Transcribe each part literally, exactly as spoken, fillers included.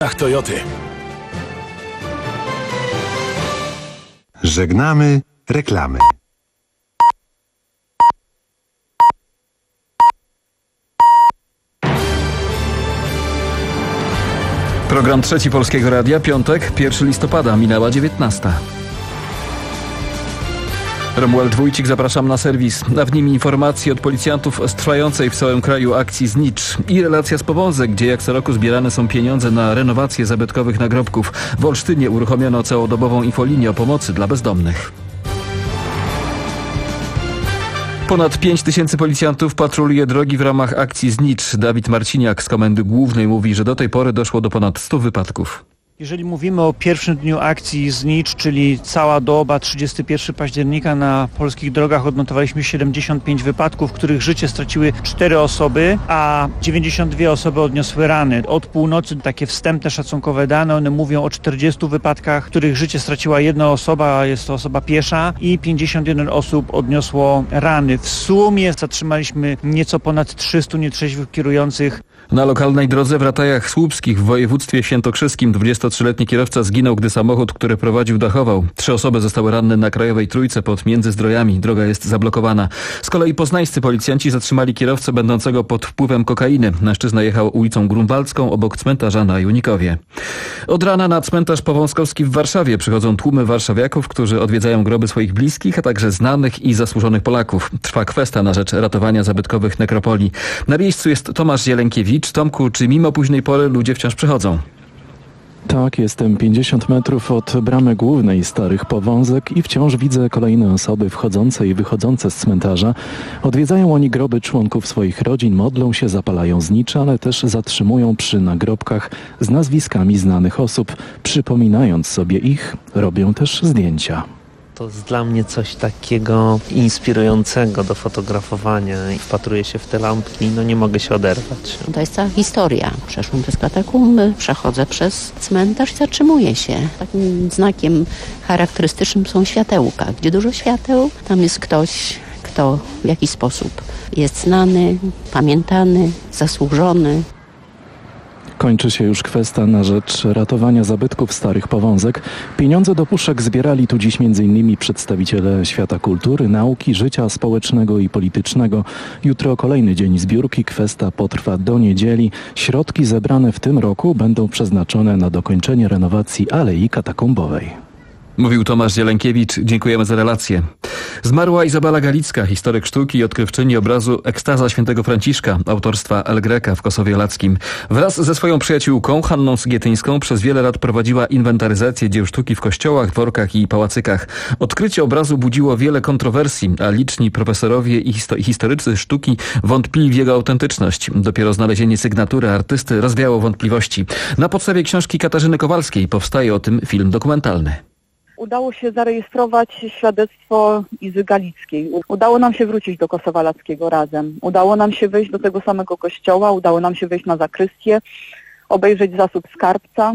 Ach, Toyoty. Żegnamy reklamy. Program Trzeci Polskiego Radia, piątek, pierwszego listopada, minęła dziewiętnasta. Romuald Wójcik, zapraszam na serwis. A w nim informacje od policjantów z trwającej w całym kraju akcji Znicz i relacja z Powązek, gdzie jak co roku zbierane są pieniądze na renowację zabytkowych nagrobków. W Olsztynie uruchomiono całodobową infolinię o pomocy dla bezdomnych. Ponad pięć tysięcy policjantów patroluje drogi w ramach akcji Znicz. Dawid Marciniak z Komendy Głównej mówi, że do tej pory doszło do ponad stu wypadków. Jeżeli mówimy o pierwszym dniu akcji Znicz, czyli cała doba trzydziestego pierwszego października, na polskich drogach odnotowaliśmy siedemdziesiąt pięć wypadków, w których życie straciły cztery osoby, a dziewięćdziesiąt dwie osoby odniosły rany. Od północy takie wstępne szacunkowe dane, one mówią o czterdziestu wypadkach, w których życie straciła jedna osoba, a jest to osoba piesza, i pięćdziesiąt jeden osób odniosło rany. W sumie zatrzymaliśmy nieco ponad trzystu nietrzeźwych kierujących. Na lokalnej drodze w Ratajach Słupskich w województwie świętokrzyskim dwudziestotrzyletni kierowca zginął, gdy samochód, który prowadził, dachował. Trzy osoby zostały ranne na Krajowej Trójce pod Międzyzdrojami. Droga jest zablokowana. Z kolei poznańscy policjanci zatrzymali kierowcę będącego pod wpływem kokainy. Mężczyzna jechał ulicą Grunwaldzką obok cmentarza na Junikowie. Od rana na cmentarz Powązkowski w Warszawie przychodzą tłumy warszawiaków, którzy odwiedzają groby swoich bliskich, a także znanych i zasłużonych Polaków. Trwa kwesta na rzecz ratowania zabytkowych nekropolii. Na miejscu jest Tomasz Zielękiewicz. Tomku, czy mimo późnej pory ludzie wciąż przychodzą? Tak, jestem pięćdziesiąt metrów od bramy głównej Starych Powązek i wciąż widzę kolejne osoby wchodzące i wychodzące z cmentarza. Odwiedzają oni groby członków swoich rodzin, modlą się, zapalają znicze, ale też zatrzymują przy nagrobkach z nazwiskami znanych osób. Przypominając sobie ich, robią też zdjęcia. To jest dla mnie coś takiego inspirującego do fotografowania i wpatruję się w te lampki, no nie mogę się oderwać. To jest cała historia. Przeszłam przez katakumby, przechodzę przez cmentarz i zatrzymuję się. Takim znakiem charakterystycznym są światełka. Gdzie dużo świateł, tam jest ktoś, kto w jakiś sposób jest znany, pamiętany, zasłużony. Kończy się już kwestia na rzecz ratowania zabytków Starych Powązek. Pieniądze do puszek zbierali tu dziś między innymi przedstawiciele świata kultury, nauki, życia społecznego i politycznego. Jutro kolejny dzień zbiórki. Kwestia potrwa do niedzieli. Środki zebrane w tym roku będą przeznaczone na dokończenie renowacji Alei Katakumbowej. Mówił Tomasz Zielękiewicz. Dziękujemy za relację. Zmarła Izabela Galicka, historyk sztuki i odkrywczyni obrazu Ekstaza Świętego Franciszka, autorstwa El Greca w Kosowie Lackim. Wraz ze swoją przyjaciółką Hanną Sygietyńską przez wiele lat prowadziła inwentaryzację dzieł sztuki w kościołach, dworkach i pałacykach. Odkrycie obrazu budziło wiele kontrowersji, a liczni profesorowie i histo- historycy sztuki wątpili w jego autentyczność. Dopiero znalezienie sygnatury artysty rozwiało wątpliwości. Na podstawie książki Katarzyny Kowalskiej powstaje o tym film dokumentalny. Udało się zarejestrować świadectwo Izy Galickiej. Udało nam się wrócić do Kosowa Lackiego razem. Udało nam się wejść do tego samego kościoła, udało nam się wejść na zakrystię, obejrzeć zasób skarbca.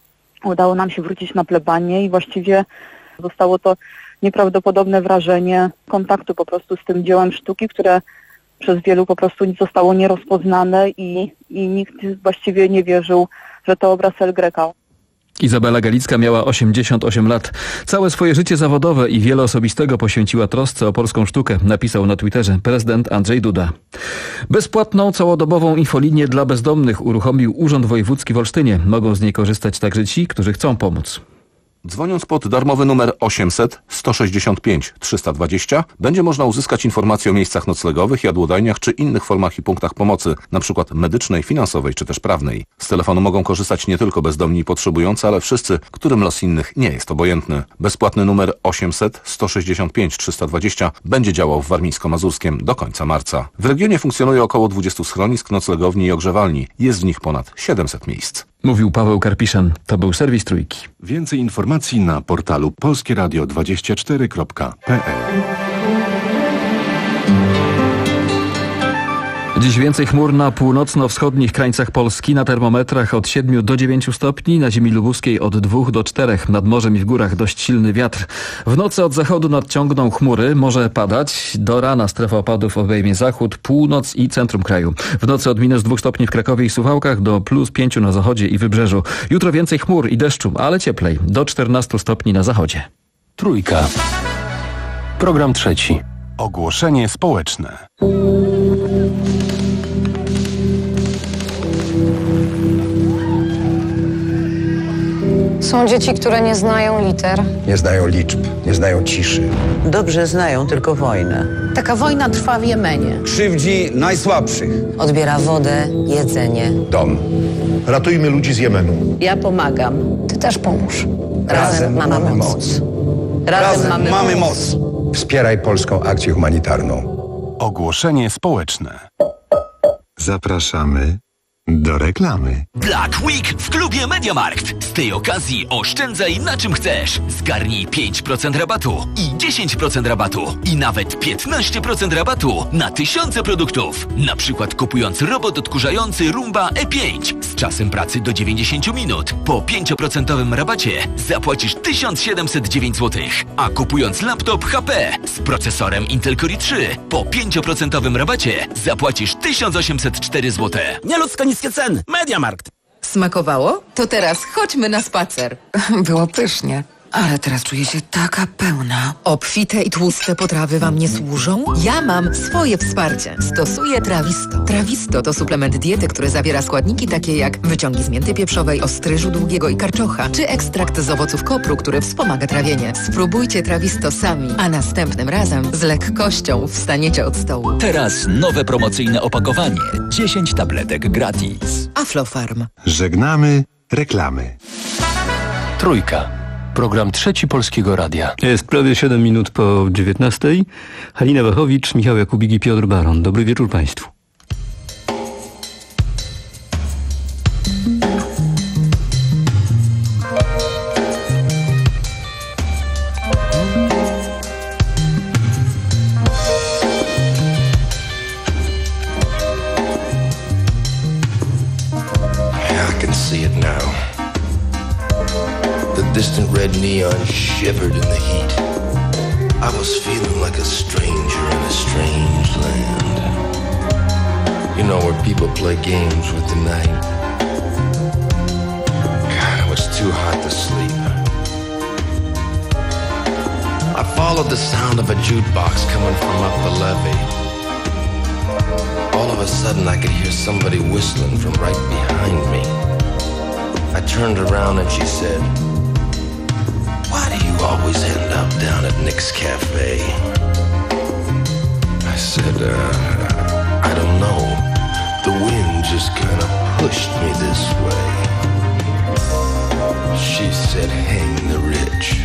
Udało nam się wrócić na plebanię i właściwie zostało to nieprawdopodobne wrażenie kontaktu po prostu z tym dziełem sztuki, które przez wielu po prostu zostało nierozpoznane i, i nikt właściwie nie wierzył, że to obraz El Greca. Izabela Galicka miała osiemdziesiąt osiem lat. Całe swoje życie zawodowe i wiele osobistego poświęciła trosce o polską sztukę, napisał na Twitterze prezydent Andrzej Duda. Bezpłatną, całodobową infolinię dla bezdomnych uruchomił Urząd Wojewódzki w Olsztynie. Mogą z niej korzystać także ci, którzy chcą pomóc. Dzwoniąc pod darmowy numer osiemset sto sześćdziesiąt pięć trzysta dwadzieścia będzie można uzyskać informacje o miejscach noclegowych, jadłodajniach czy innych formach i punktach pomocy, np. medycznej, finansowej czy też prawnej. Z telefonu mogą korzystać nie tylko bezdomni i potrzebujący, ale wszyscy, którym los innych nie jest obojętny. Bezpłatny numer osiemset sto sześćdziesiąt pięć trzysta dwadzieścia będzie działał w Warmińsko-Mazurskiem do końca marca. W regionie funkcjonuje około dwudziestu schronisk, noclegowni i ogrzewalni. Jest w nich ponad siedemset miejsc. Mówił Paweł Karpiszan. To był serwis Trójki. Więcej informacji na portalu polskie radio dwadzieścia cztery kropka p l. Dziś więcej chmur na północno-wschodnich krańcach Polski, na termometrach od siedmiu do dziewięciu stopni, na ziemi lubuskiej od dwóch do czterech, nad morzem i w górach dość silny wiatr. W nocy od zachodu nadciągną chmury, może padać. Do rana strefa opadów obejmie zachód, północ i centrum kraju. W nocy od minus dwóch stopni w Krakowie i Suwałkach do plus pięciu na zachodzie i wybrzeżu. Jutro więcej chmur i deszczu, ale cieplej, do czternastu stopni na zachodzie. Trójka. Program trzeci. Ogłoszenie społeczne. Są dzieci, które nie znają liter. Nie znają liczb, nie znają ciszy. Dobrze znają tylko wojnę. Taka wojna trwa w Jemenie. Krzywdzi najsłabszych. Odbiera wodę, jedzenie. Dom. Ratujmy ludzi z Jemenu. Ja pomagam. Ty też pomóż. Razem, Razem mamy, mamy moc. moc. Razem, Razem mamy, mamy moc. moc. Wspieraj polską akcję humanitarną. Ogłoszenie społeczne. Zapraszamy do reklamy. Black Week w klubie MediaMarkt. Z tej okazji oszczędzaj na czym chcesz. Zgarnij pięć procent rabatu i dziesięć procent rabatu i nawet piętnaście procent rabatu na tysiące produktów. Na przykład kupując robot odkurzający Roomba E pięć z czasem pracy do dziewięćdziesięciu minut. Po pięć procent rabacie zapłacisz tysiąc siedemset dziewięć złotych. A kupując laptop H P z procesorem Intel Core i trzy po pięć procent rabacie zapłacisz tysiąc osiemset cztery złote. Nieludzko niskie ceny. MediaMarkt. Smakowało? To teraz chodźmy na spacer. Było pysznie, ale teraz czuję się taka pełna. Obfite i tłuste potrawy wam nie służą? Ja mam swoje wsparcie. Stosuję Trawisto. Trawisto to suplement diety, który zawiera składniki takie jak wyciągi z mięty pieprzowej, ostryżu długiego i karczocha, czy ekstrakt z owoców kopru, który wspomaga trawienie. Spróbujcie Trawisto sami, a następnym razem z lekkością wstaniecie od stołu. Teraz nowe promocyjne opakowanie. dziesięć tabletek gratis. Aflofarm. Żegnamy reklamy. Trójka. Program trzeci Polskiego Radia. Jest prawie siedem minut po dziewiętnastej. Halina Wachowicz, Michał Jakubik i Piotr Baron. Dobry wieczór Państwu. I can see it now. The distant red neon shivered in the heat. I was feeling like a stranger in a strange land. You know, where people play games with the night. God, it was too hot to sleep. I followed the sound of a jukebox coming from up the levee. All of a sudden I could hear somebody whistling from right behind me. I turned around and she said, "Why do you always end up down at Nick's Cafe?" I said, uh, I don't know. The wind just kind of pushed me this way. She said, "Hang the rich."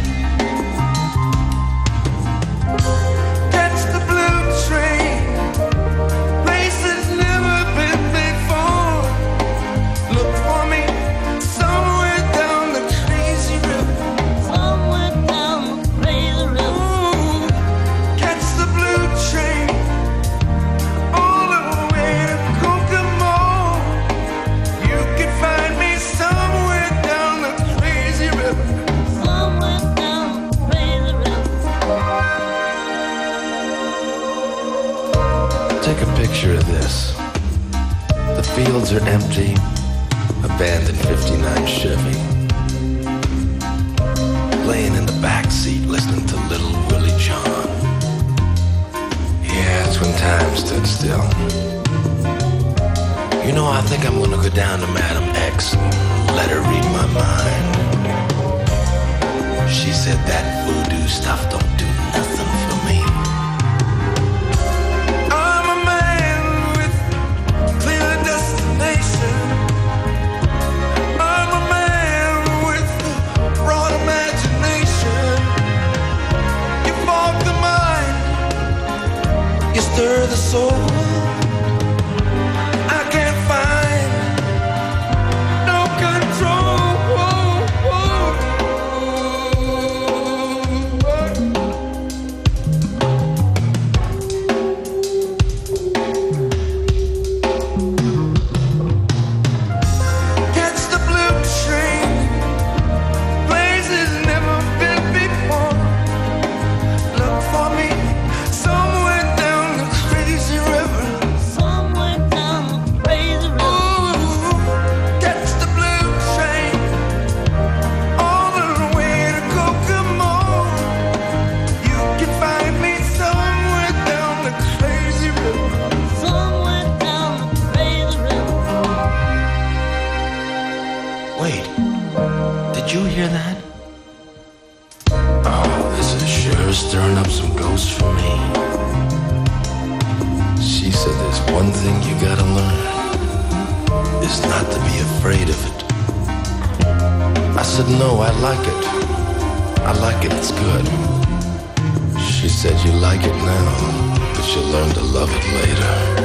Catch the blue train. Places never been before. Look for me somewhere down the crazy river. Somewhere down the crazy river. Ooh, catch the blue train all the way to Kokomo. You can find me somewhere down the crazy river. Somewhere down the crazy river. Take a picture of this. The fields are empty. Abandoned fifty-nine Chevy. Laying in the back seat listening to Little Willie John. Yeah, it's when time stood still. You know, I think I'm gonna go down to Madam X and let her read my mind. She said that voodoo stuff don't do nothing for me. I'm a man with clear destination. I'm a man with a broad imagination. You fog the mind, you stir the soul. I can't find no control. Wait, did you hear that? Oh, this is sure stirring up some ghosts for me. She said there's one thing you gotta learn, is not to be afraid of it. I said, no, I like it. I like it, it's good. She said, you like it now, but you'll learn to love it later.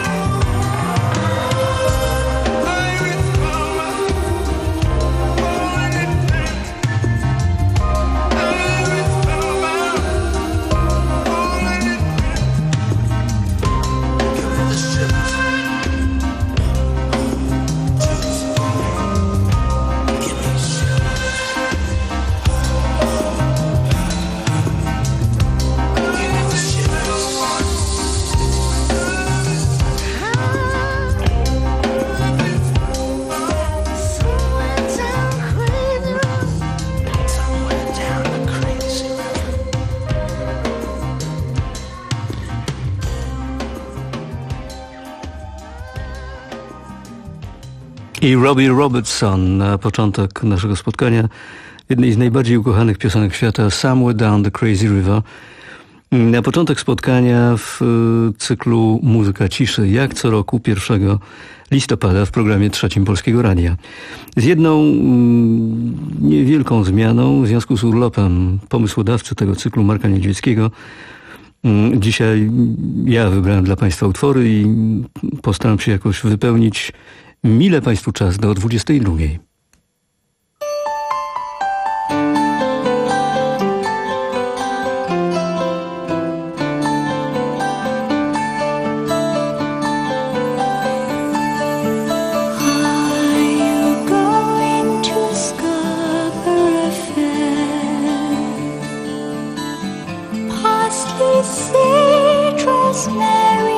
I Robbie Robertson na początek naszego spotkania, jednej z najbardziej ukochanych piosenek świata, Somewhere Down the Crazy River. Na początek spotkania w cyklu Muzyka Ciszy, jak co roku pierwszego listopada w programie Trzecim Polskiego Radia. Z jedną niewielką zmianą w związku z urlopem pomysłodawcy tego cyklu Marka Niedźwieckiego. Dzisiaj ja wybrałem dla Państwa utwory i postaram się jakoś wypełnić mile Państwu czas do dwudziestej drugiej.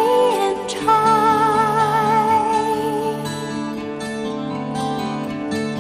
Rosemary and thyme.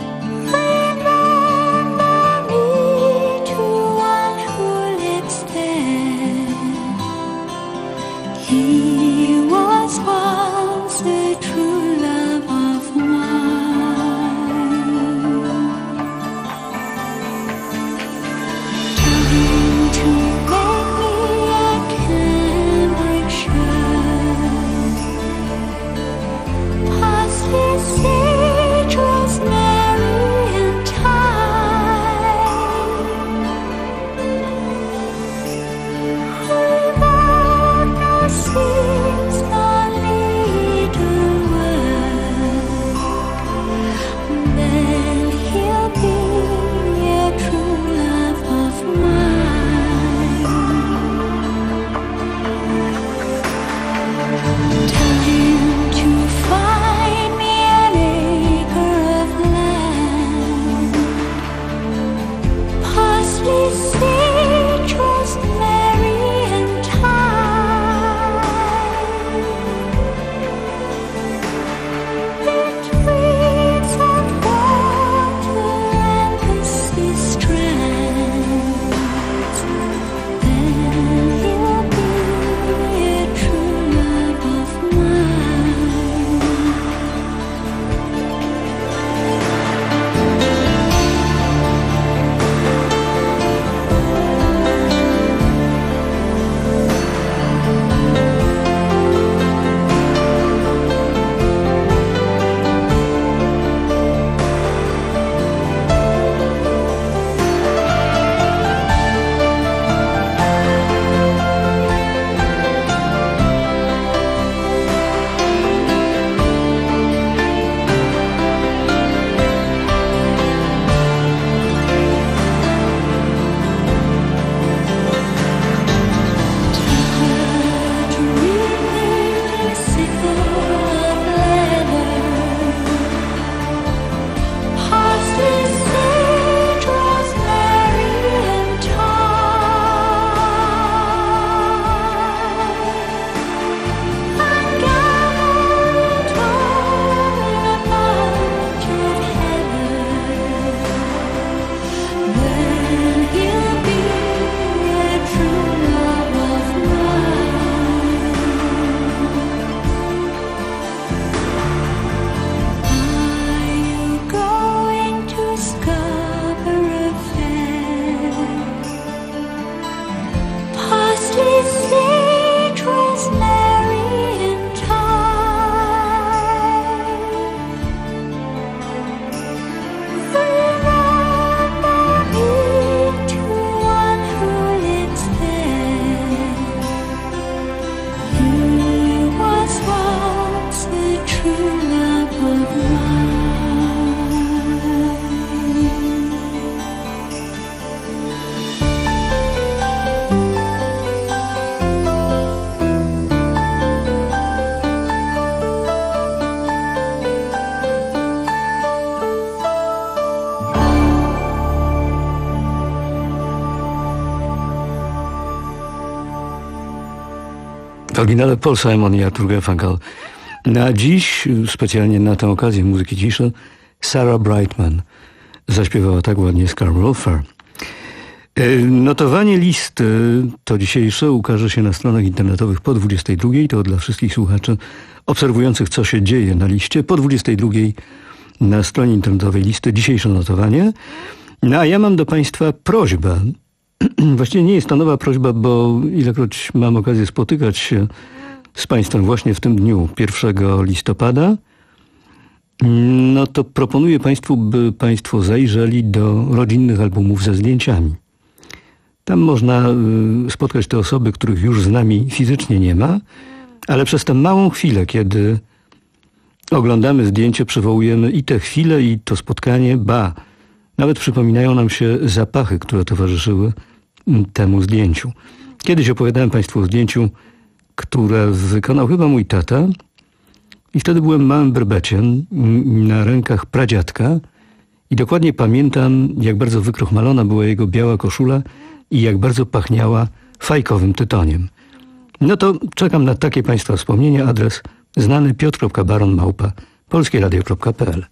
W oryginale Paul Simon i Arthur Garfunkel. Na dziś, specjalnie na tę okazję muzyki ciszy, Sarah Brightman zaśpiewała tak ładnie Scarborough Fair. Notowanie listy to dzisiejsze ukaże się na stronach internetowych po dwudziestej drugiej. To dla wszystkich słuchaczy obserwujących, co się dzieje na liście. Po dwudziestej drugiej na stronie internetowej listy dzisiejsze notowanie. No a ja mam do Państwa prośbę. Właściwie nie jest to nowa prośba, bo ilekroć mam okazję spotykać się z Państwem właśnie w tym dniu, pierwszego listopada, no to proponuję Państwu, by Państwo zajrzeli do rodzinnych albumów ze zdjęciami. Tam można spotkać te osoby, których już z nami fizycznie nie ma, ale przez tę małą chwilę, kiedy oglądamy zdjęcie, przywołujemy i tę chwilę, i to spotkanie, ba, nawet przypominają nam się zapachy, które towarzyszyły temu zdjęciu. Kiedyś opowiadałem Państwu o zdjęciu, które wykonał chyba mój tata i wtedy byłem małym berbeciem na rękach pradziadka i dokładnie pamiętam, jak bardzo wykrochmalona była jego biała koszula i jak bardzo pachniała fajkowym tytoniem. No to czekam na takie Państwa wspomnienia. Adres znany piotr kropka baron małpa polskieradio kropka p l.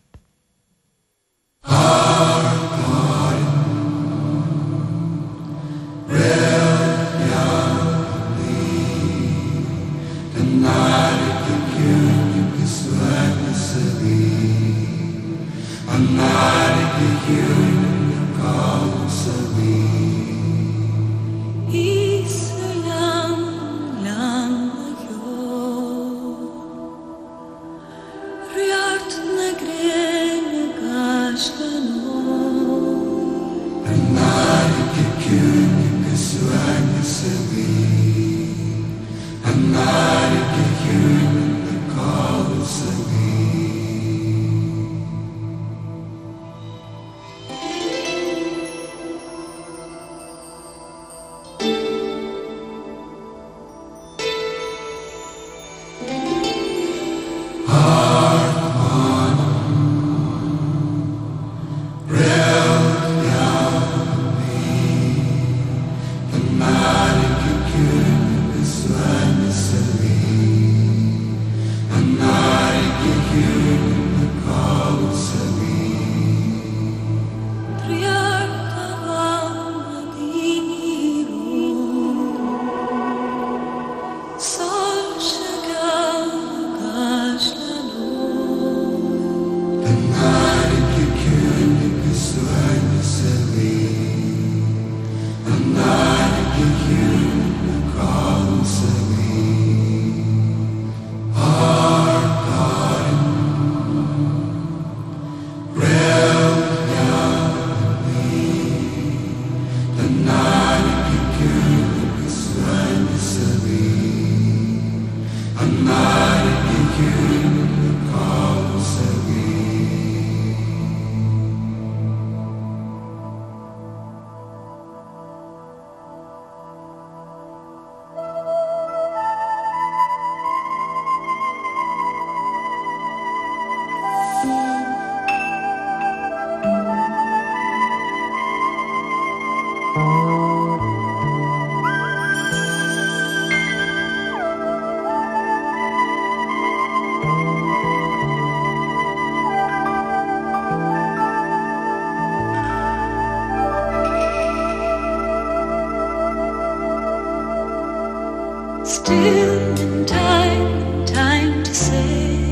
Still in time, time to say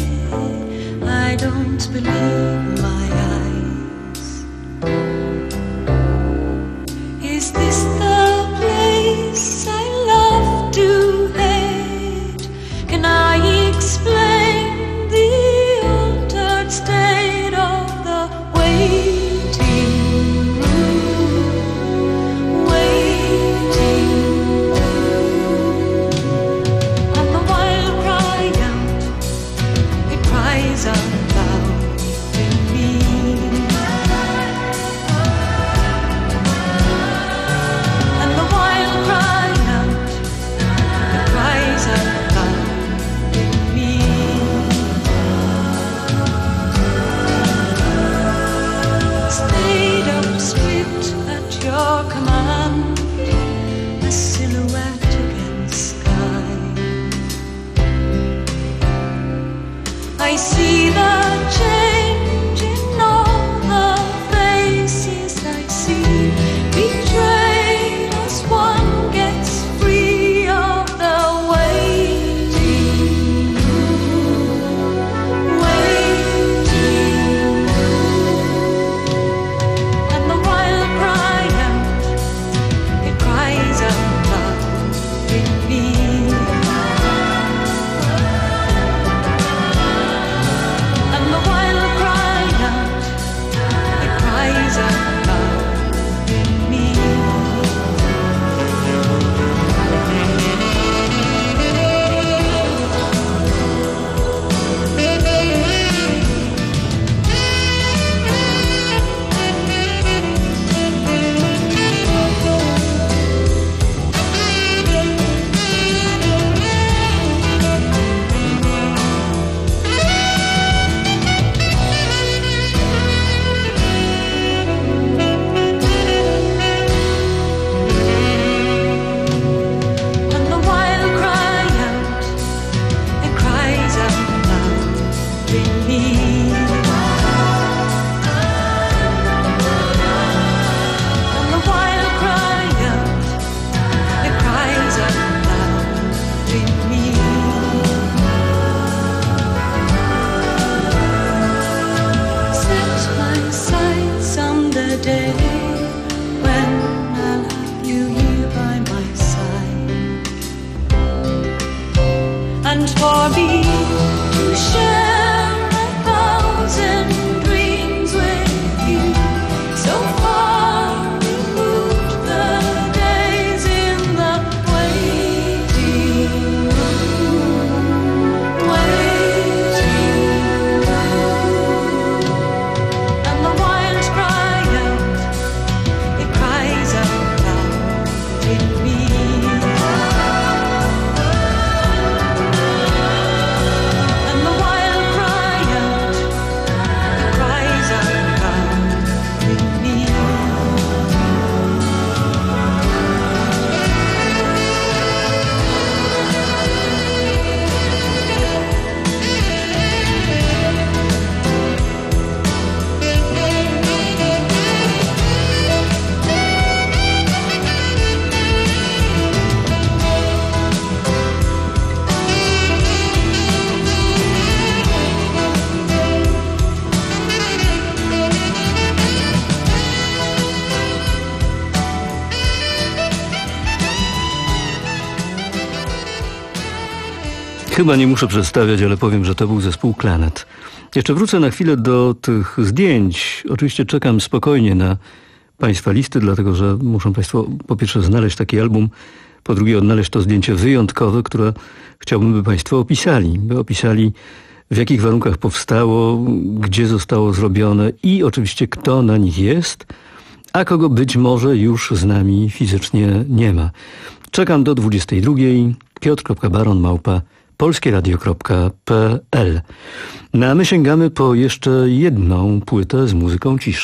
I don't believe my eyes. Is this the place I love to hate? Can I explain the altered state of the waiting room? Waiting. Chyba nie muszę przedstawiać, ale powiem, że to był zespół Clanet. Jeszcze wrócę na chwilę do tych zdjęć. Oczywiście czekam spokojnie na Państwa listy, dlatego że muszą Państwo po pierwsze znaleźć taki album, po drugie odnaleźć to zdjęcie wyjątkowe, które chciałbym, by Państwo opisali. By opisali, w jakich warunkach powstało, gdzie zostało zrobione i oczywiście kto na nich jest, a kogo być może już z nami fizycznie nie ma. Czekam do dwudziestej drugiej. piotr kropka baron małpa polskieradio kropka p l. No a my sięgamy po jeszcze jedną płytę z muzyką ciszy.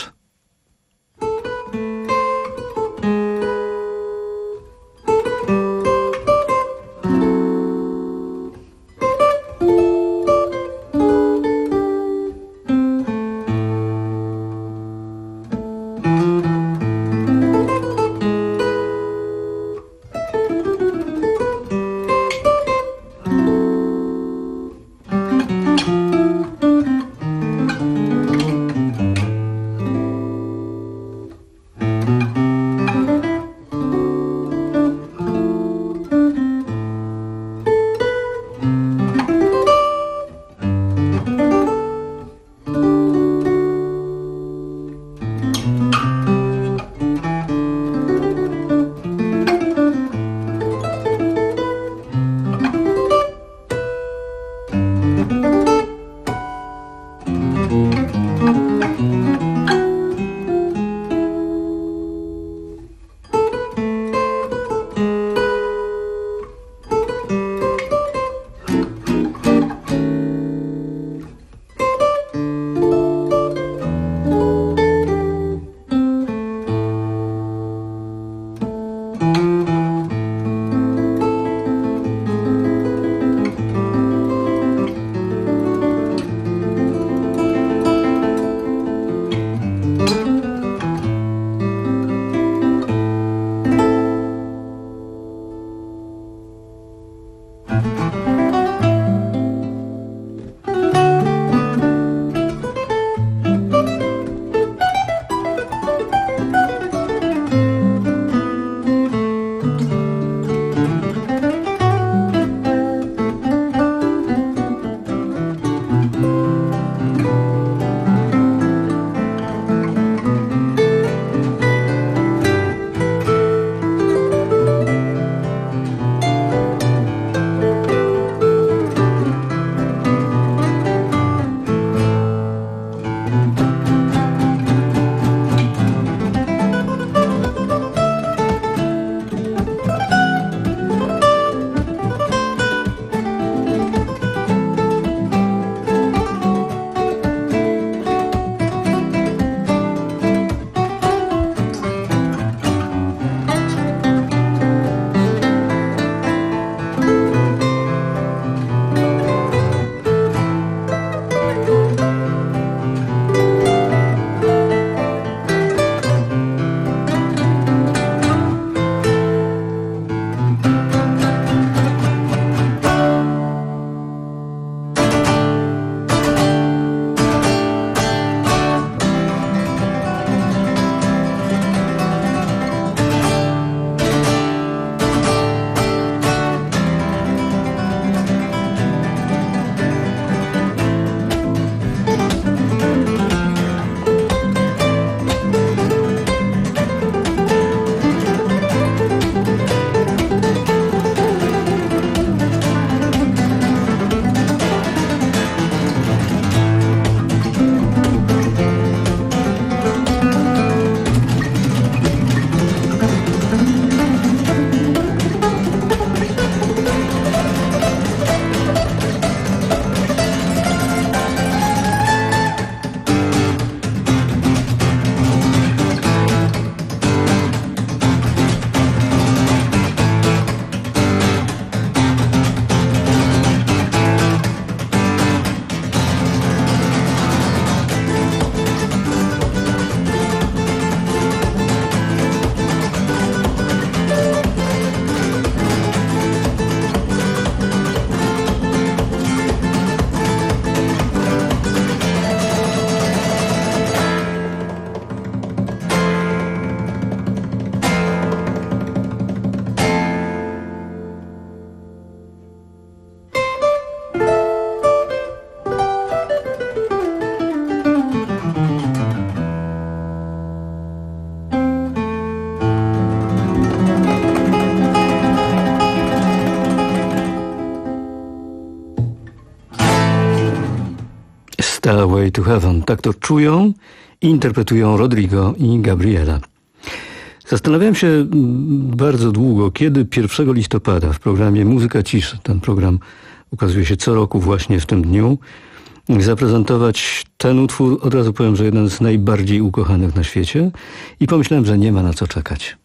Stairway to Heaven. Tak to czują i interpretują Rodrigo i Gabriela. Zastanawiałem się bardzo długo, kiedy pierwszego listopada w programie Muzyka Ciszy, ten program ukazuje się co roku właśnie w tym dniu, zaprezentować ten utwór. Od razu powiem, że jeden z najbardziej ukochanych na świecie i pomyślałem, że nie ma na co czekać.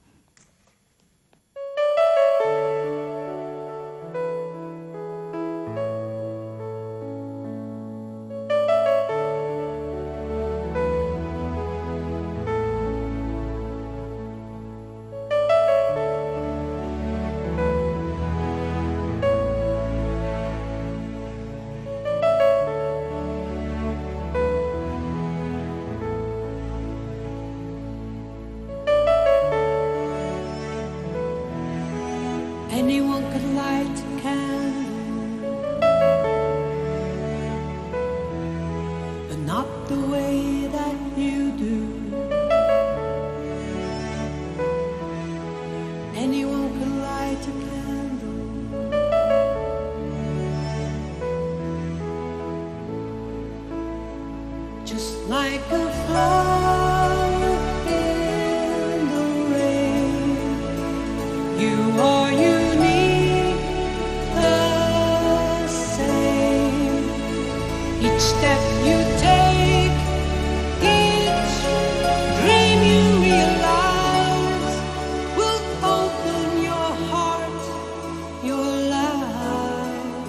Anyone could light a candle, but not the way that you do. Anyone could light a candle, just like a flower in the rain. You are you. Step you take, each dream you realize will open your heart, your life.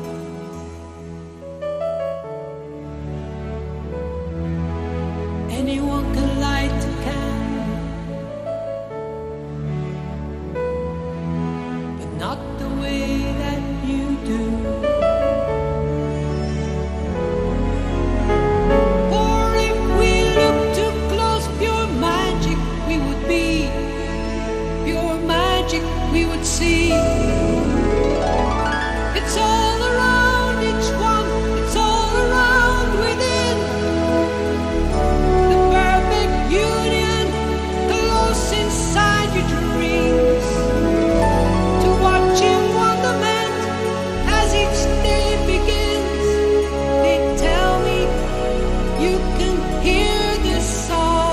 Anyone can light a candle, but not the way that you do. We would see it's all around each one, it's all around within the perfect union, close inside your dreams. To watch in wonderment as each day begins, they tell me you can hear this song.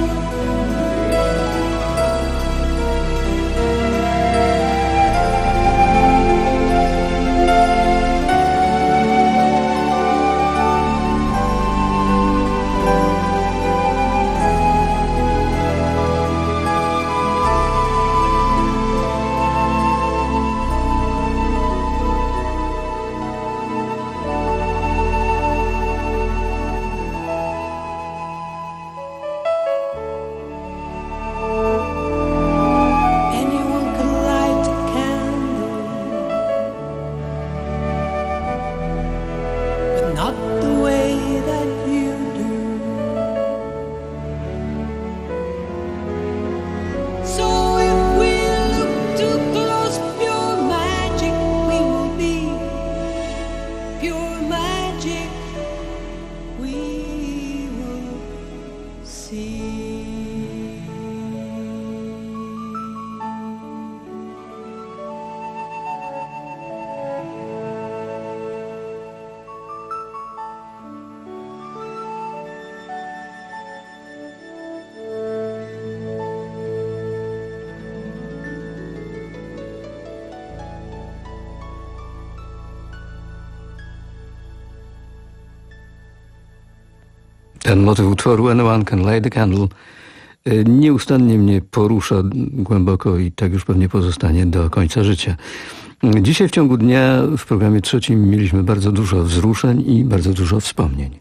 Ten motyw utworu Anyone Can Light the Candle nieustannie mnie porusza głęboko i tak już pewnie pozostanie do końca życia. Dzisiaj w ciągu dnia w programie trzecim mieliśmy bardzo dużo wzruszeń i bardzo dużo wspomnień.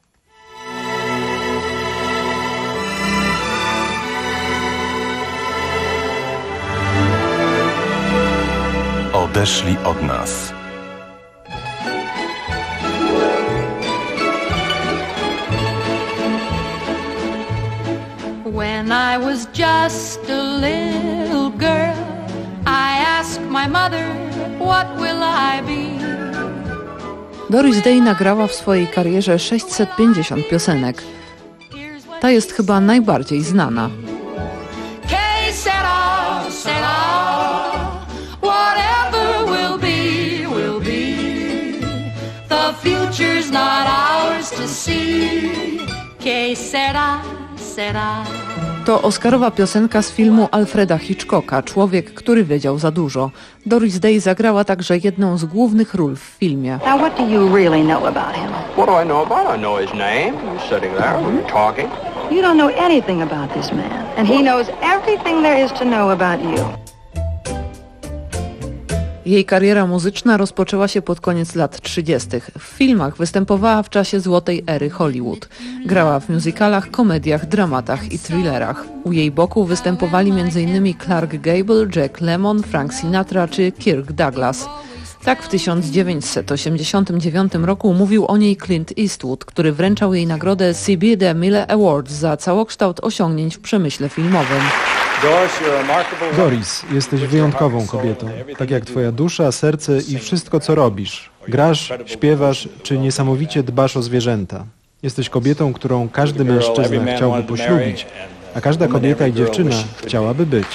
Odeszli od nas. When I was just a little girl, I asked my mother, what will I be? Doris Day nagrała w swojej karierze sześćset pięćdziesiąt piosenek. Ta jest chyba najbardziej znana. Que sera, sera, whatever will be, will be. The future's not ours to see. Que sera, sera. To oscarowa piosenka z filmu Alfreda Hitchcocka, Człowiek, który wiedział za dużo. Doris Day zagrała także jedną z głównych ról w filmie. Now what do you really know about him? What do I know about? I know his name. He's sitting there, we're talking. You don't know anything about this man, and he knows everything there is to know about you. Jej kariera muzyczna rozpoczęła się pod koniec lat trzydziestych. W filmach występowała w czasie złotej ery Hollywood. Grała w musicalach, komediach, dramatach i thrillerach. U jej boku występowali między innymi Clark Gable, Jack Lemmon, Frank Sinatra czy Kirk Douglas. Tak w tysiąc dziewięćset osiemdziesiątym dziewiątym roku mówił o niej Clint Eastwood, który wręczał jej nagrodę C B DeMille Awards za całokształt osiągnięć w przemyśle filmowym. Doris, jesteś wyjątkową kobietą, tak jak twoja dusza, serce i wszystko, co robisz. Grasz, śpiewasz, czy niesamowicie dbasz o zwierzęta. Jesteś kobietą, którą każdy mężczyzna chciałby poślubić, a każda kobieta i dziewczyna chciałaby być.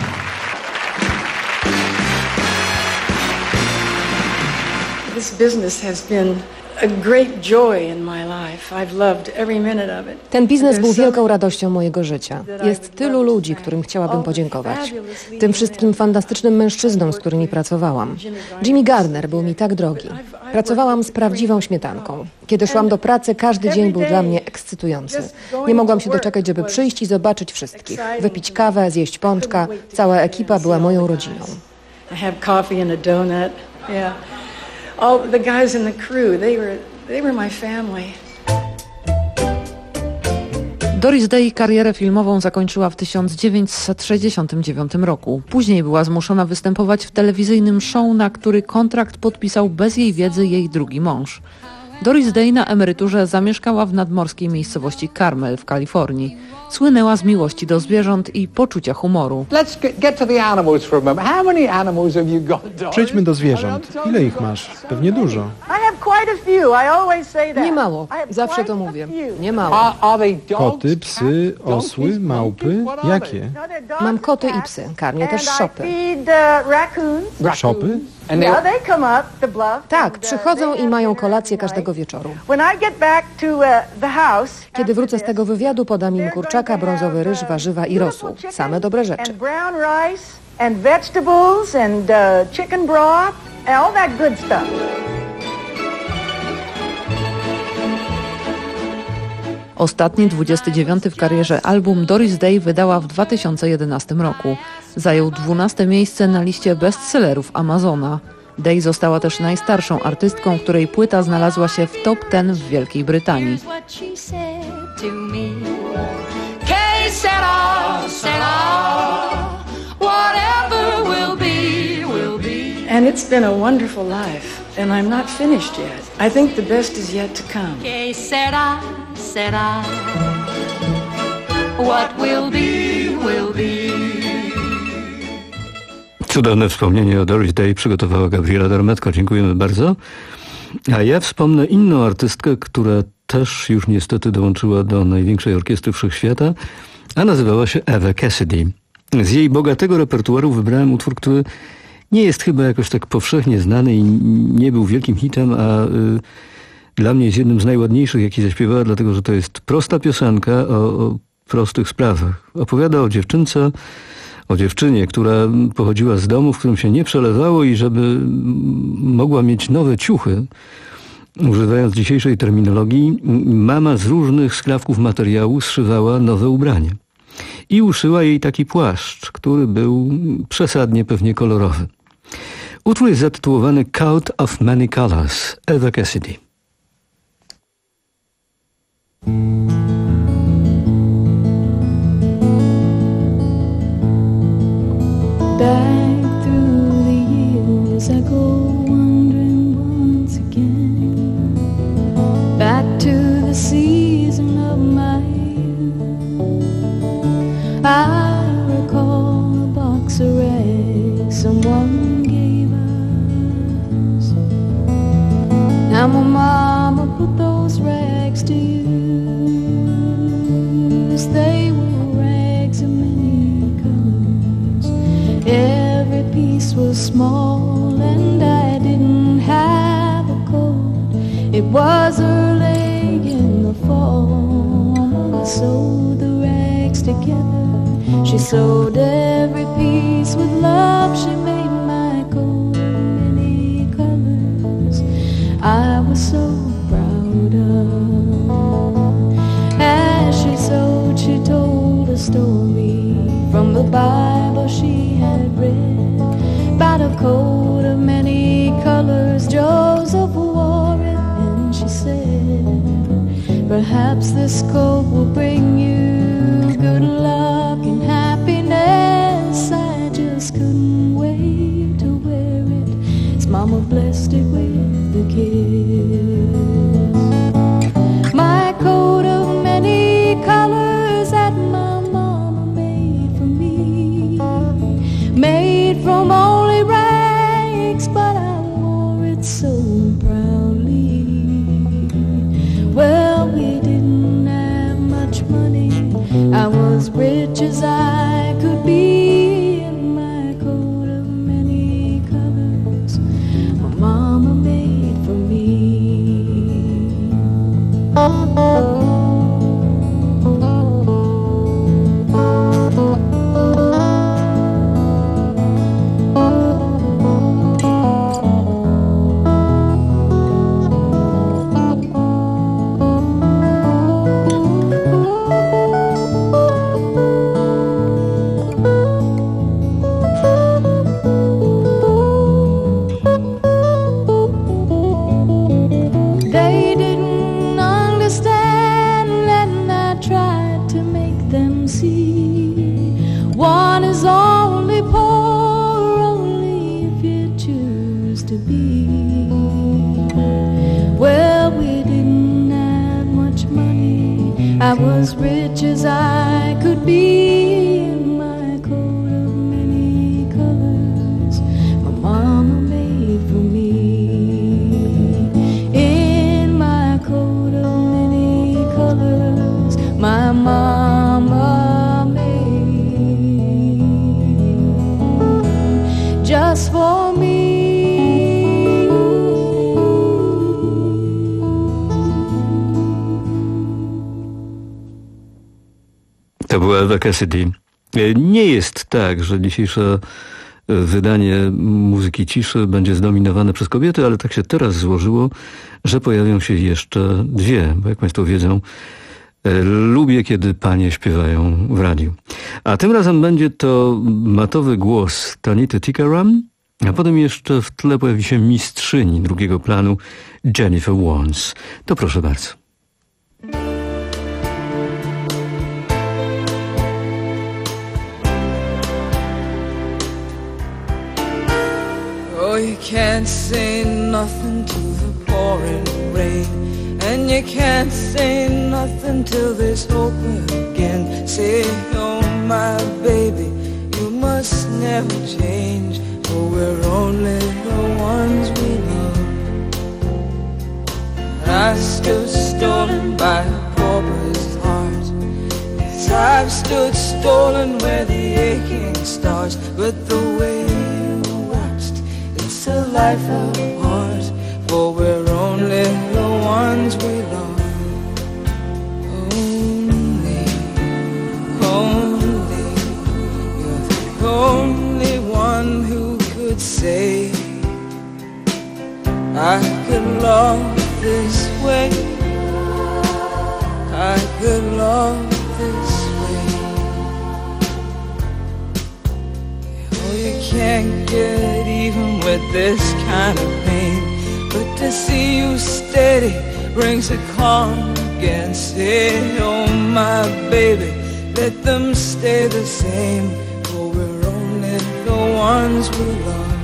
This business has been a great joy in my life. I've loved every minute of it. Ten biznes był wielką radością mojego życia. Jest tylu ludzi, którym chciałabym podziękować. Tym wszystkim fantastycznym mężczyznom, z którymi pracowałam. Jimmy Gardner był mi tak drogi. Pracowałam z prawdziwą śmietanką. Kiedy szłam do pracy, każdy dzień był dla mnie ekscytujący. Nie mogłam się doczekać, żeby przyjść i zobaczyć wszystkich. Wypić kawę, zjeść pączka. Cała ekipa była moją rodziną. I have coffee and a donut. Yeah. All the guys in the crew, they were they were my family. Doris Day karierę filmową zakończyła w tysiąc dziewięćset sześćdziesiątym dziewiątym roku. Później była zmuszona występować w telewizyjnym show, na który kontrakt podpisał bez jej wiedzy jej drugi mąż. Doris Day na emeryturze zamieszkała w nadmorskiej miejscowości Carmel w Kalifornii. Słynęła z miłości do zwierząt i poczucia humoru. Przejdźmy do zwierząt. Ile ich masz? Pewnie dużo. Nie mało. Zawsze to mówię. Nie mało. Koty, psy, osły, małpy? Jakie? Mam koty i psy. Karmię też szopy. Szopy? Tak, przychodzą i mają kolację każdego wieczoru. Kiedy wrócę z tego wywiadu, podam im kurczaka, brązowy ryż, warzywa i rosół. Same dobre rzeczy. Ostatni, dwudziesty dziewiąty w karierze album Doris Day wydała w dwa tysiące jedenastym roku. Zajął dwunaste miejsce na liście bestsellerów Amazona. Day została też najstarszą artystką, której płyta znalazła się w top dziesięć w Wielkiej Brytanii. And it's been a wonderful life, and I'm not finished yet. I think the best is yet to come. Que sera, sera. What will be, will be. Cudowne wspomnienie o Doris Day przygotowała Gabriela Darmetko. Dziękujemy bardzo. A ja wspomnę inną artystkę, która też już niestety dołączyła do największej orkiestry wszechświata, a nazywała się Eva Cassidy. Z jej bogatego repertuaru wybrałem utwór, który nie jest chyba jakoś tak powszechnie znany i nie był wielkim hitem, a y, dla mnie jest jednym z najładniejszych, jaki zaśpiewała, dlatego że to jest prosta piosenka o, o prostych sprawach. Opowiada o dziewczynce, o dziewczynie, która pochodziła z domu, w którym się nie przelewało i żeby mogła mieć nowe ciuchy, używając dzisiejszej terminologii, mama z różnych skrawków materiału zszywała nowe ubranie. I uszyła jej taki płaszcz, który był przesadnie pewnie kolorowy. Utwór jest zatytułowany Coat of Many Colors, Eva Cassidy. Back through the years I go wandering once again, back to the season of my youth. I recall a box of rags someone gave us. Now my mama put those rags to use. They were rags of many colors. Every piece was small and I didn't have a coat. It was early in the fall. would sew the rags together. She sewed every piece with love. She made my coat of many colors I was so proud of. As she sewed, she told a story from the Bible she had read about a coat of many colors Joseph wore it, and she said, perhaps this coat will bring you good luck and happiness. I just couldn't wait to wear it, as Mama blessed it with a kiss. My coat of many colors that my mama made for me, made from only rags, but I wore it so proudly. Well, we didn't have much money, I was rich as I could be, in my coat of many colors my mama made for me. They didn't understand, and I tried to make them see. One is only poor only if you choose to be. Well, we didn't have much money, I was rich as I could be, in my coat of many colors my mama made for me. In my coat of many colors my mama made just for me. To była Eva Cassidy. Nie jest tak, że dzisiejsze wydanie muzyki ciszy będzie zdominowane przez kobiety, ale tak się teraz złożyło, że pojawią się jeszcze dwie, bo jak Państwo wiedzą, lubię, kiedy panie śpiewają w radiu. A tym razem będzie to matowy głos Tanity Tikaram, a potem jeszcze w tle pojawi się mistrzyni drugiego planu Jennifer Warnes. To proszę bardzo. Oh, you can't say nothing to the pouring rain, and you can't say nothing till there's hope again. Say, oh my baby, you must never change, for we're only the ones we love. I stood stolen by a pauper's heart, yes, I've stood stolen where the aching starts, but the way a life apart, for we're only the ones we love. Only, only, you're the only one who could say I could love this way, I could love this way. Oh, you can't get even with this kind of pain, but to see you steady brings a calm again. Say, oh my baby, let them stay the same, for we're only the ones we love.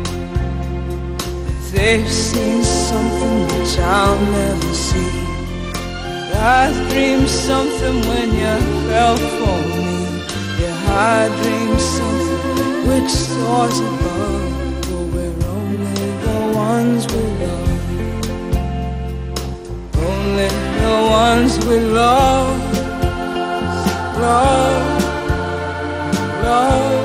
They've seen something which I'll never see, I dreamed something when you fell for me. Yeah, I dreamed something which soars above, for we're only the ones we love. Only the ones we love, love, love.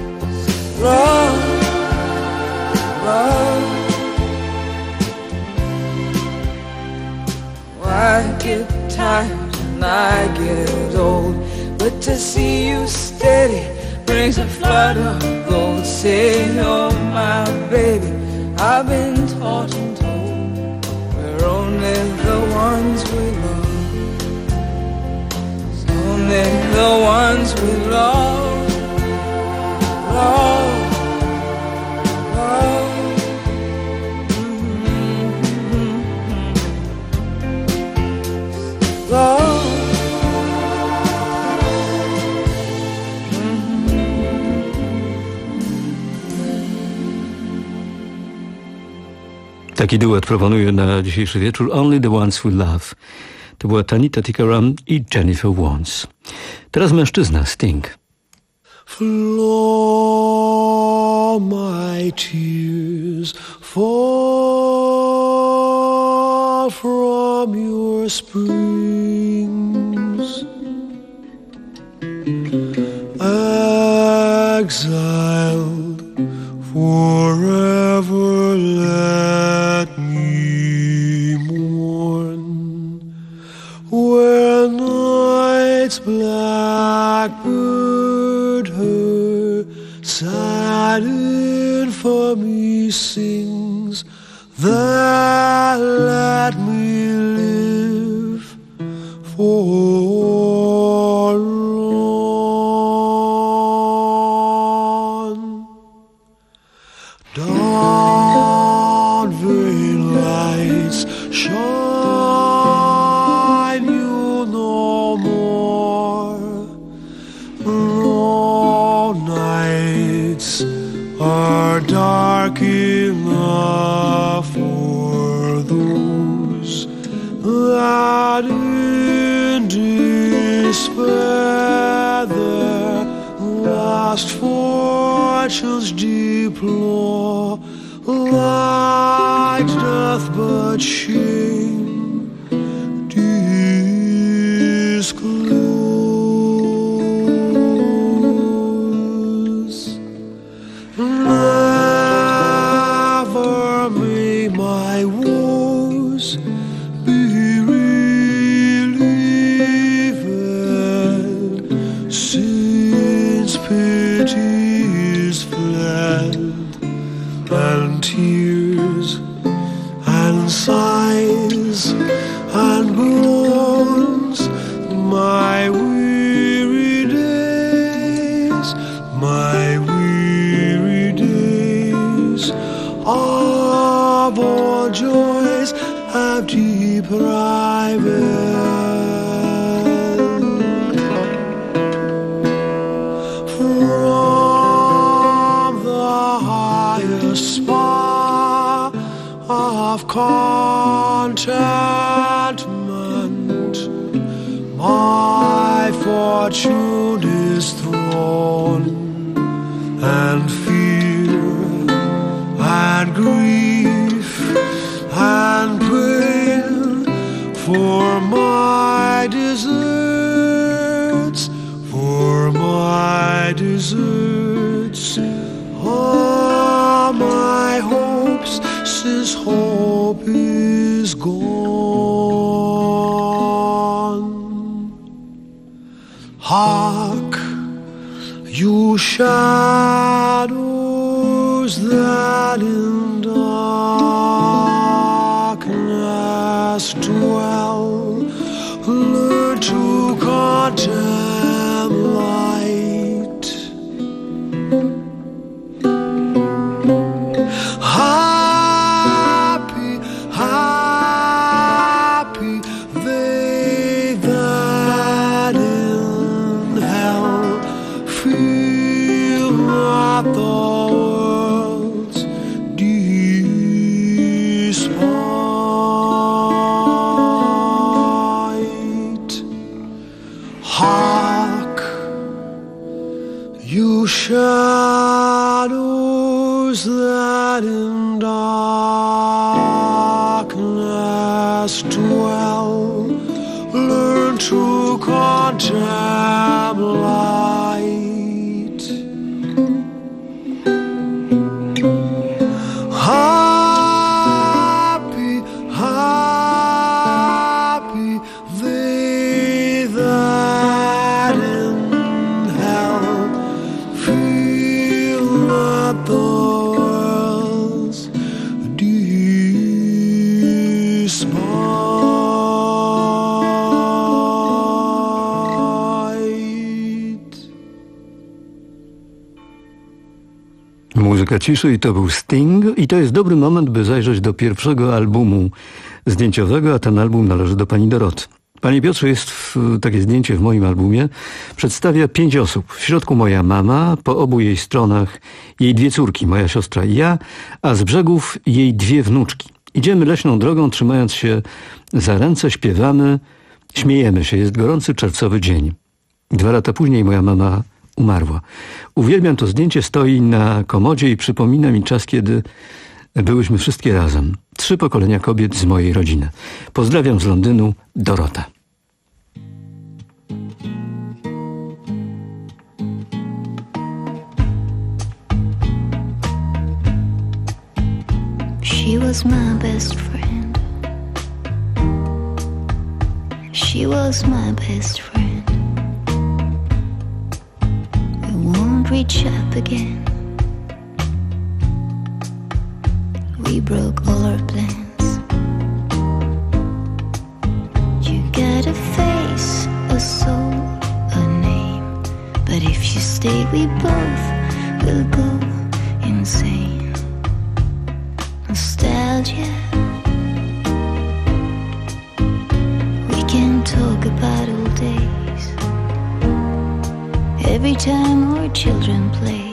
Love, love, I get tired and I get old, but to see you steady brings a flood of gold. Say, oh my baby, I've been taught and told we're only the ones we love, it's only the ones we love, love, love. Love. Taki duet proponuję na dzisiejszy wieczór. Only the Ones We Love. To była Tanita Tikaram i Jennifer Warnes. Teraz mężczyzna, Sting. Flow my tears fall from your springs, exiled forever let me mourn, where night's blackbird her sad infamy sings, that let me live forlorn. Dawn veil lights shine you no more, no nights are dark enough for those that in despair their lost fortunes deplore, light doth but shame disclose. Never may my woes be relieved, since pity is fled, and tears and sighs and groans, my weary days, my weary days of all joys have deprived. From the highest spar of contentment my fortune is thrown, and fear and grief and pain for my deserts, for my deserts, all my hopes, since hope is gone. Hark, you shadows that in darkness dwell, learn to contemn light. Happy, happy they that in hell feel not the world's despite. Hark, you shadows that in darkness dwell, learn to contemn light. Happy, happy Muzyka ciszy i to był Sting i to jest dobry moment, by zajrzeć do pierwszego albumu zdjęciowego, a ten album należy do pani Doroty. Panie Piotrze, jest w, takie zdjęcie w moim albumie, przedstawia pięć osób. W środku moja mama, po obu jej stronach jej dwie córki, moja siostra i ja, a z brzegów jej dwie wnuczki. Idziemy leśną drogą, trzymając się za ręce, śpiewamy, śmiejemy się. Jest gorący czerwcowy dzień. Dwa lata później moja mama umarła. Uwielbiam to zdjęcie, stoi na komodzie i przypomina mi czas, kiedy byłyśmy wszystkie razem. Trzy pokolenia kobiet z mojej rodziny. Pozdrawiam z Londynu, Dorota. She was my best friend. She was my best friend. We won't reach up again. We broke all our plans. You got a face, a soul, a name. But if you stay, we both will go insane. Nostalgia. We can talk about old days. Every time our children play.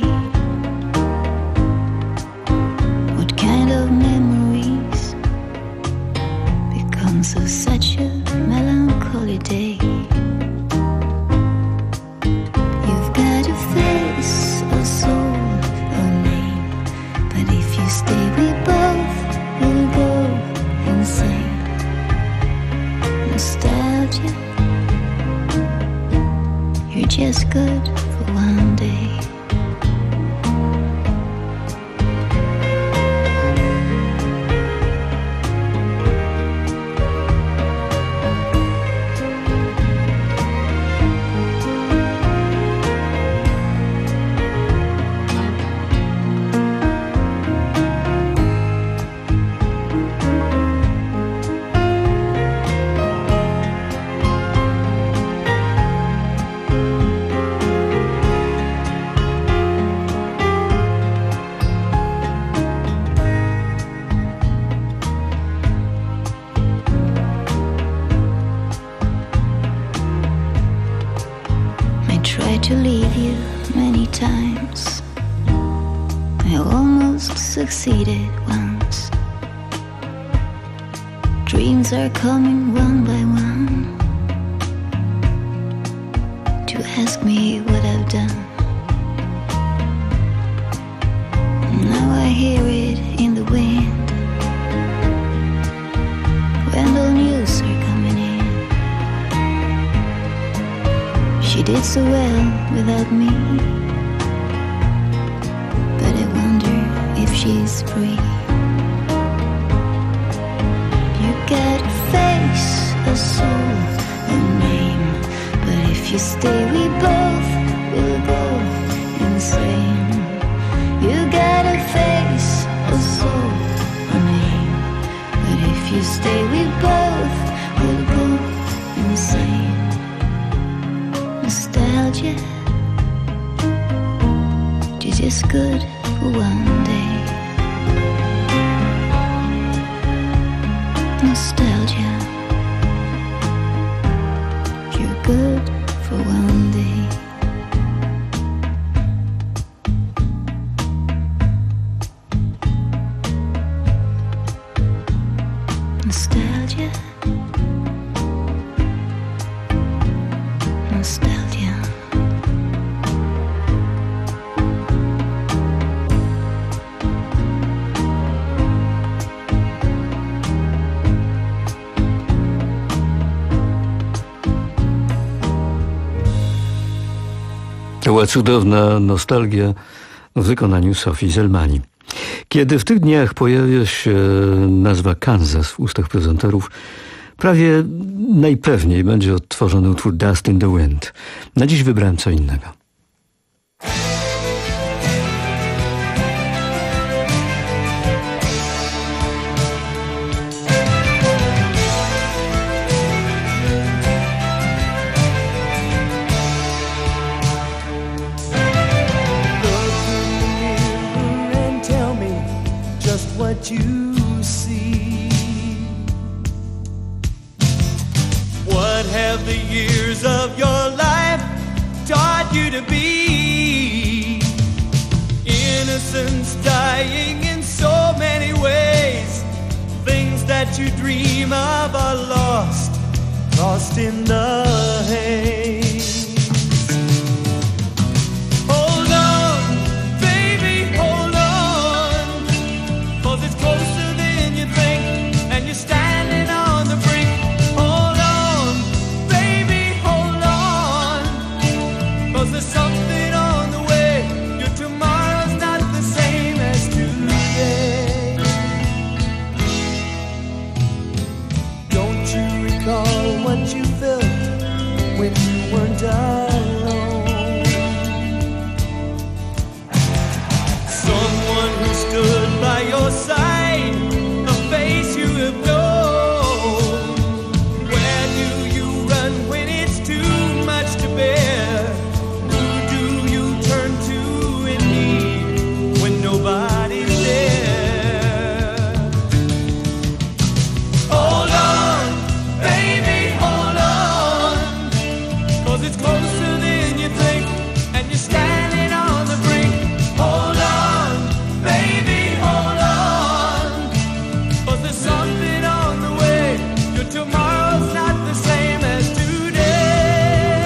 What kind of memories becomes of such a melancholy day? You've got a face, a soul, a name. But if you stay, we both will go insane. Nostalgia. You're just good for one day. To leave you many times. I almost succeeded once. Dreams are coming one by one to ask me what I've done. Now I hear it in the wind when the news are coming in. She did so well without me, but I wonder if she's free. You got a face, a soul, a name, but if you stay, we both will go insane. You got a face, a soul, a name, but if you stay, we both will go insane. Nostalgia, you're just good for one day. Nostalgia, you're good for one day. Nostalgia. Nostalgia. To była cudowna nostalgia w wykonaniu Sofii Zelmani. Kiedy w tych dniach pojawia się nazwa Kansas w ustach prezenterów, prawie najpewniej będzie odtworzony utwór Dust in the Wind. Na dziś wybrałem co innego. Look in the mirror have the years of your life taught you to be? Innocence dying in so many ways. Things that you dream of are lost, lost in the haze. Hold on, baby, hold on, 'cause it's closer than you think, and you're standing on the brink. Hold on, baby, hold on, 'cause there's something on the way. Your tomorrow's not the same as today. Don't you recall what you felt when you weren't alone? Someone who stood by your side, a face you have known. Where do you run when it's too much to bear? Who do you turn to in need when nobody's there? Hold on, baby, hold on, 'cause it's closer than you think, and you're standing on the brink. Hold on, baby, hold on, 'cause there's something on the way. Your tomorrow's not the same as today.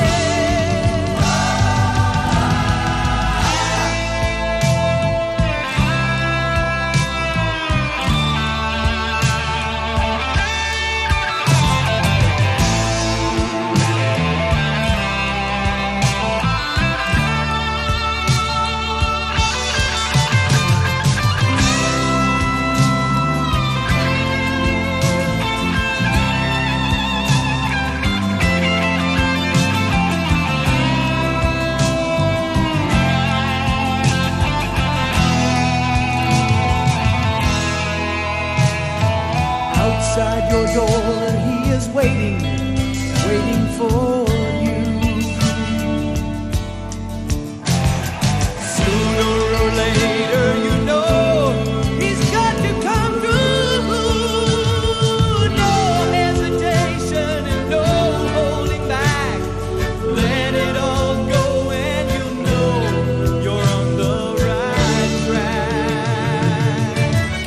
Outside your door, he is waiting, waiting for you. Sooner or later, you know, he's got to come through. No hesitation and no holding back. Let it all go and you know you're on the right track.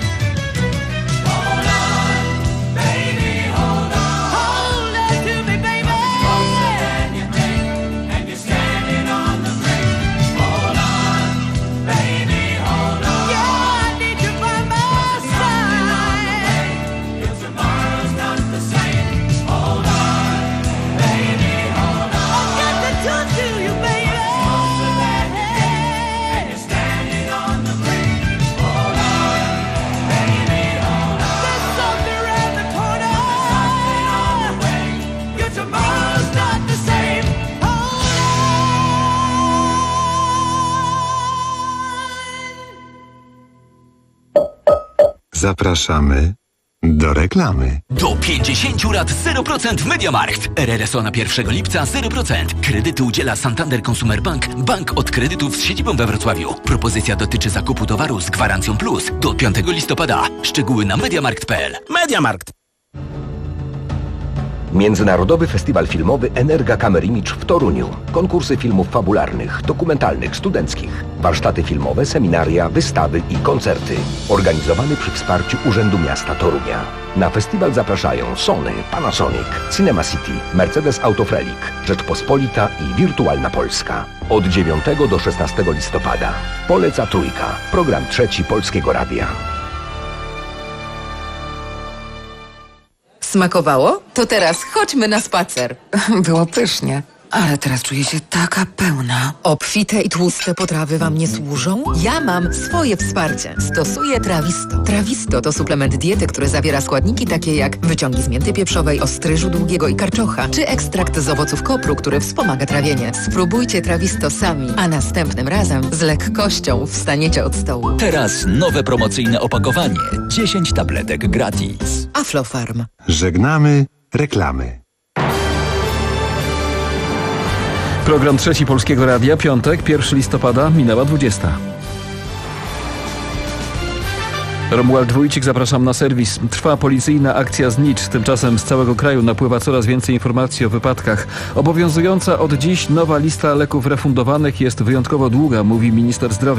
Hold on, baby, hold on. Hold on to me, baby. Closer than you think, and you're standing on the brink. Hold on, baby, hold on. Yeah, I need you by my side. Your tomorrow's not the same. Hold on, baby, hold on. I've got to talk to you, baby. Closer than you think, and you're standing on the brink. Hold on, baby, hold on. There's something around the corner. Something on the way. Your tomorrow's not the same. Hold Zapraszamy do reklamy. Do pięćdziesięciu lat zero procent w MediaMarkt. R R S O na pierwszego lipca zero procent. Kredyty udziela Santander Consumer Bank, bank od kredytów z siedzibą we Wrocławiu. Propozycja dotyczy zakupu towaru z gwarancją plus do piątego listopada. Szczegóły na mediamarkt kropka p l. MediaMarkt. Międzynarodowy Festiwal Filmowy Energa Camera Image w Toruniu. Konkursy filmów fabularnych, dokumentalnych, studenckich. Warsztaty filmowe, seminaria, wystawy i koncerty. Organizowany przy wsparciu Urzędu Miasta Torunia. Na festiwal zapraszają Sony, Panasonic, Cinema City, Mercedes Autofrelik, Rzeczpospolita i Wirtualna Polska. Od dziewiątego do szesnastego listopada. Poleca Trójka. Program trzeci Polskiego Radia. Smakowało? To teraz chodźmy na spacer. Było pysznie, ale teraz czuję się taka pełna. Obfite i tłuste potrawy wam nie służą? Ja mam swoje wsparcie. Stosuję Trawisto. Trawisto to suplement diety, który zawiera składniki takie jak wyciągi z mięty pieprzowej, ostryżu długiego i karczocha, czy ekstrakt z owoców kopru, który wspomaga trawienie. Spróbujcie Trawisto sami, a następnym razem z lekkością wstaniecie od stołu. Teraz nowe promocyjne opakowanie. dziesięć tabletek gratis. Aflofarm. Żegnamy reklamy. Program trzeci Polskiego Radia, piątek, pierwszego listopada, minęła dwudziesta. Romuald Wójcik, zapraszam na serwis. Trwa policyjna akcja Znicz. Tymczasem z całego kraju napływa coraz więcej informacji o wypadkach. Obowiązująca od dziś nowa lista leków refundowanych jest wyjątkowo długa, mówi minister zdrowia.